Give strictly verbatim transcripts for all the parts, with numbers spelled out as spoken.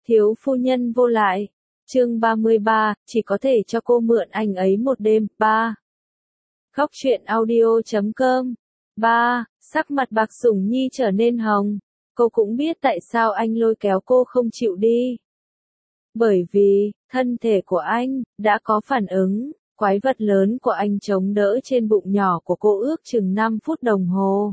Thiếu phu nhân vô lại. Chương ba mươi ba, chỉ có thể cho cô mượn anh ấy một đêm. ba. Khóc chuyện audio chấm com. ba. Sắc mặt Bạc Sủng Nhi trở nên hồng. Cô cũng biết tại sao anh lôi kéo cô không chịu đi. Bởi vì, thân thể của anh, đã có phản ứng, quái vật lớn của anh chống đỡ trên bụng nhỏ của cô ước chừng năm phút đồng hồ.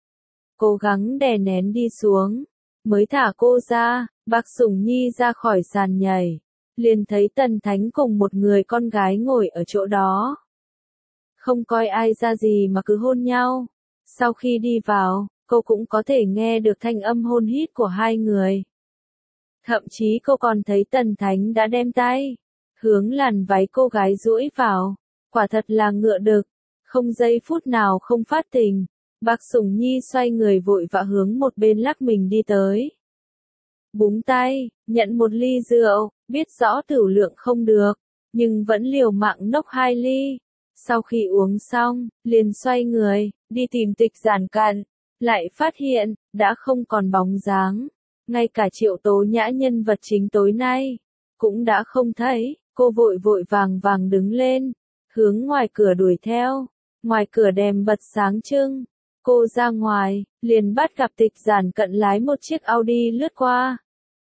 Cố gắng đè nén đi xuống, mới thả cô ra, Bạc Sủng Nhi ra khỏi sàn nhảy. Liền thấy Tần Thánh cùng một người con gái ngồi ở chỗ đó. Không coi ai ra gì mà cứ hôn nhau. Sau khi đi vào, cô cũng có thể nghe được thanh âm hôn hít của hai người. Thậm chí cô còn thấy Tần Thánh đã đem tay hướng làn váy cô gái duỗi vào. Quả thật là ngựa đực, không giây phút nào không phát tình. Bạc Sủng Nhi xoay người vội vã hướng một bên lắc mình đi tới. Búng tay, nhận một ly rượu, biết rõ tửu lượng không được, nhưng vẫn liều mạng nốc hai ly. Sau khi uống xong, liền xoay người, đi tìm Tịch Giản Cận, lại phát hiện, đã không còn bóng dáng. Ngay cả Triệu Tố Nhã nhân vật chính tối nay, cũng đã không thấy. Cô vội vội vàng vàng đứng lên, hướng ngoài cửa đuổi theo. Ngoài cửa đèn bật sáng trưng. Cô ra ngoài, liền bắt gặp Tịch Giản Cận lái một chiếc Audi lướt qua.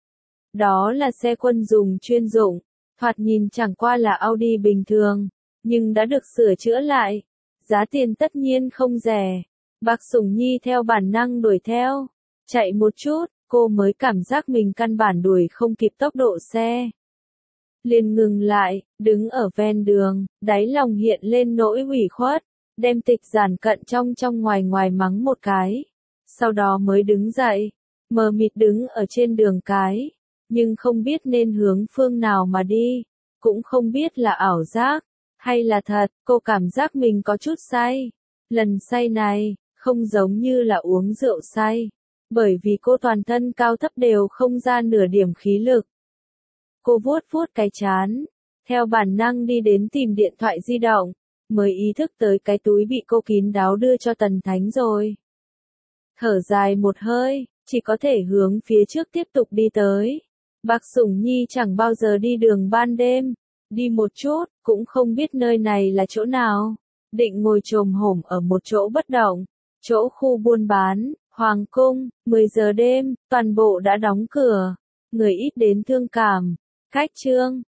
Đó là xe quân dùng chuyên dụng, thoạt nhìn chẳng qua là Audi bình thường, nhưng đã được sửa chữa lại. Giá tiền tất nhiên không rẻ. Bạc Sủng Nhi theo bản năng đuổi theo. Chạy một chút, cô mới cảm giác mình căn bản đuổi không kịp tốc độ xe. Liền ngừng lại, đứng ở ven đường, đáy lòng hiện lên nỗi ủy khuất, đem Tịch Giản Cận trong trong ngoài ngoài mắng một cái. Sau đó mới đứng dậy, mờ mịt đứng ở trên đường cái, nhưng không biết nên hướng phương nào mà đi, cũng không biết là ảo giác, hay là thật. Cô cảm giác mình có chút say. Lần say này, không giống như là uống rượu say, bởi vì cô toàn thân cao thấp đều không ra nửa điểm khí lực. Cô vuốt vuốt cái trán, theo bản năng đi đến tìm điện thoại di động, mới ý thức tới cái túi bị cô kín đáo đưa cho Tần Thánh rồi. Thở dài một hơi, chỉ có thể hướng phía trước tiếp tục đi tới. Bạc Sủng Nhi chẳng bao giờ đi đường ban đêm, đi một chút, cũng không biết nơi này là chỗ nào. Định ngồi chồm hổm ở một chỗ bất động, chỗ khu buôn bán, Hoàng Cung, mười giờ đêm, toàn bộ đã đóng cửa, người ít đến thương cảm. Khách trương,